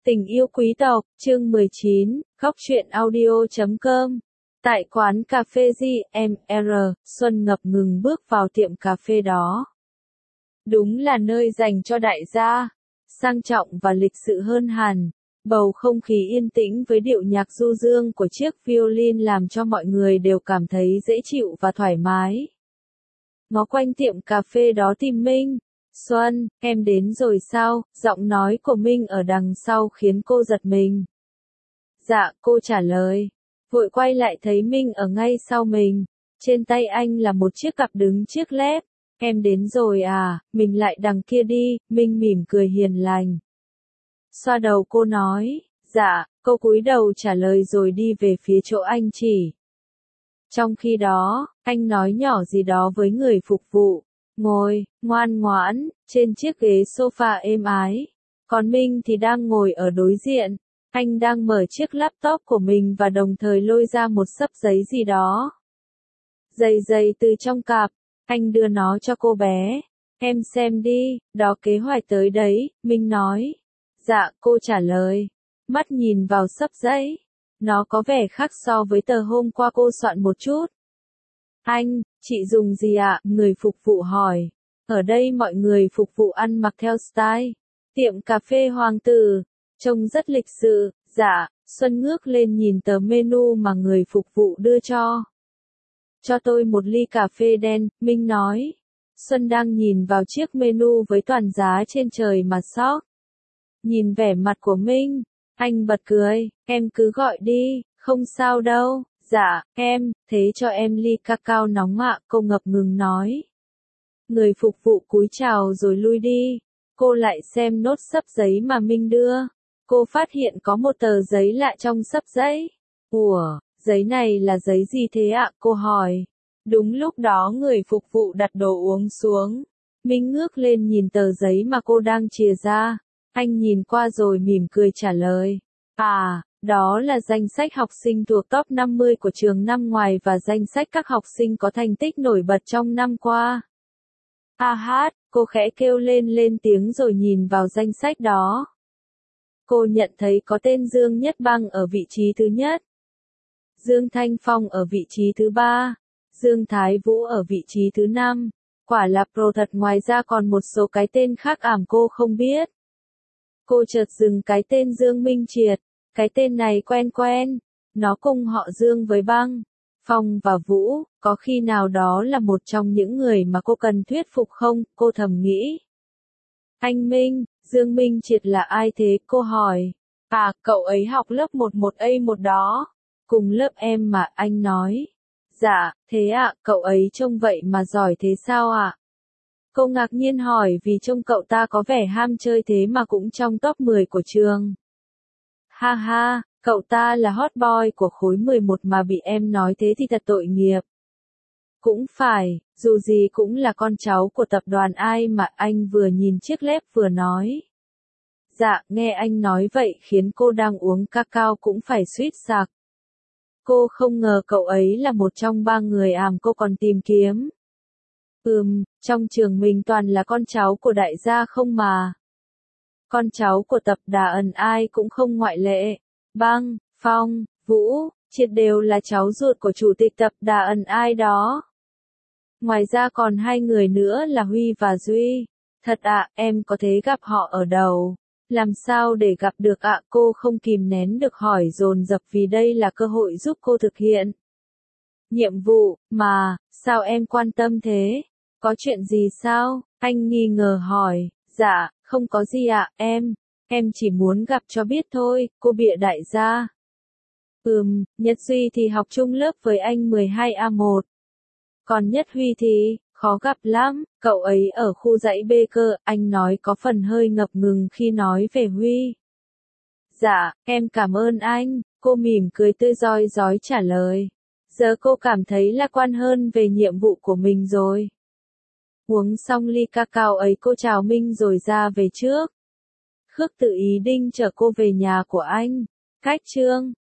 Tình yêu quý tộc, chương 19, góc truyện audio.com. Tại quán cà phê GMR, Xuân ngập ngừng bước vào tiệm cà phê đó. Đúng là nơi dành cho đại gia, sang trọng và lịch sự hơn hẳn. Bầu không khí yên tĩnh với điệu nhạc du dương của chiếc violin làm cho mọi người đều cảm thấy dễ chịu và thoải mái. Ngó quanh tiệm cà phê đó tìm Minh. Xuân, em đến rồi sao? Giọng nói của Minh ở đằng sau khiến cô giật mình. Dạ, cô trả lời. Vội quay lại thấy Minh ở ngay sau mình. Trên tay anh là một chiếc cặp đứng chiếc lép. Em đến rồi à, mình lại đằng kia đi, Minh mỉm cười hiền lành. Xoa đầu cô nói, dạ, cô cúi đầu trả lời rồi đi về phía chỗ anh chỉ. Trong khi đó, anh nói nhỏ gì đó với người phục vụ. Ngồi, ngoan ngoãn, trên chiếc ghế sofa êm ái. Còn Minh thì đang ngồi ở đối diện. Anh đang mở chiếc laptop của mình và đồng thời lôi ra một xấp giấy gì đó. Giấy từ trong cặp, anh đưa nó cho cô bé. Em xem đi, đó kế hoạch tới đấy, Minh nói. Dạ, cô trả lời. Mắt nhìn vào xấp giấy. Nó có vẻ khác so với tờ hôm qua cô soạn một chút. Anh, chị dùng gì ạ? Người phục vụ hỏi. Ở đây mọi người phục vụ ăn mặc theo style. Tiệm cà phê Hoàng Tử. Trông rất lịch sự. Dạ, Xuân ngước lên nhìn tờ menu mà người phục vụ đưa cho. Cho tôi một ly cà phê đen, Minh nói. Xuân đang nhìn vào chiếc menu với toàn giá trên trời mà sốc. Nhìn vẻ mặt của Minh, anh bật cười. Em cứ gọi đi, không sao đâu. Dạ, em, thế cho em ly cacao nóng ạ, cô ngập ngừng nói. Người phục vụ cúi chào rồi lui đi. Cô lại xem nốt xấp giấy mà Minh đưa. Cô phát hiện có một tờ giấy lạ trong xấp giấy. Ủa, giấy này là giấy gì thế ạ? Cô hỏi. Đúng lúc đó người phục vụ đặt đồ uống xuống. Minh ngước lên nhìn tờ giấy mà cô đang chìa ra. Anh nhìn qua rồi mỉm cười trả lời. À, đó là danh sách học sinh thuộc top 50 của trường năm ngoài và danh sách các học sinh có thành tích nổi bật trong năm qua. Hát, cô khẽ kêu lên tiếng rồi nhìn vào danh sách đó. Cô nhận thấy có tên Dương Nhất Băng ở vị trí thứ nhất. Dương Thanh Phong ở vị trí thứ 3. Dương Thái Vũ ở vị trí thứ 5. Quả là pro thật, ngoài ra còn một số cái tên khác cô không biết. Cô chợt dừng cái tên Dương Minh Triệt. Cái tên này quen quen. Nó cùng họ Dương với Băng, Phong và Vũ. Có khi nào đó là một trong những người mà cô cần thuyết phục không? Cô thầm nghĩ. Anh Minh, Dương Minh Triệt là ai thế? Cô hỏi. À, cậu ấy học lớp 11A1 đó. Cùng lớp em mà, anh nói. Dạ, thế ạ, cậu ấy trông vậy mà giỏi thế sao ạ? Cô ngạc nhiên hỏi vì trông cậu ta có vẻ ham chơi thế mà cũng trong top 10 của trường. Ha ha, cậu ta là hot boy của khối 11 mà bị em nói thế thì thật tội nghiệp. Cũng phải, dù gì cũng là con cháu của tập đoàn ai mà, anh vừa nhìn chiếc lép vừa nói. Dạ, nghe anh nói vậy khiến cô đang uống cacao cũng phải suýt sặc. Cô không ngờ cậu ấy là một trong 3 người cô còn tìm kiếm. Trong trường mình toàn là con cháu của đại gia không mà. Con cháu của tập đoàn ai cũng không ngoại lệ. Băng, Phong, Vũ, Triệt đều là cháu ruột của chủ tịch tập đoàn ai đó. Ngoài ra còn 2 người nữa là Huy và Duy. Thật ạ, em có thể gặp họ ở đâu? Làm sao để gặp được ạ? Cô không kìm nén được hỏi dồn dập vì đây là cơ hội giúp cô thực hiện nhiệm vụ mà. Sao em quan tâm thế? Có chuyện gì sao? Anh nghi ngờ hỏi. Dạ, không có gì ạ, em chỉ muốn gặp cho biết thôi, cô bịa đại gia. Nhất Duy thì học chung lớp với anh 12A1. Còn Nhất Huy thì, khó gặp lắm, cậu ấy ở khu dãy B cơ, anh nói có phần hơi ngập ngừng khi nói về Huy. Dạ, em cảm ơn anh, cô mỉm cười tươi rói rói trả lời. Giờ cô cảm thấy lạc quan hơn về nhiệm vụ của mình rồi. Uống xong ly cacao ấy cô chào Minh rồi ra về trước. Khước Tự ý định chở cô về nhà của anh. Cách chương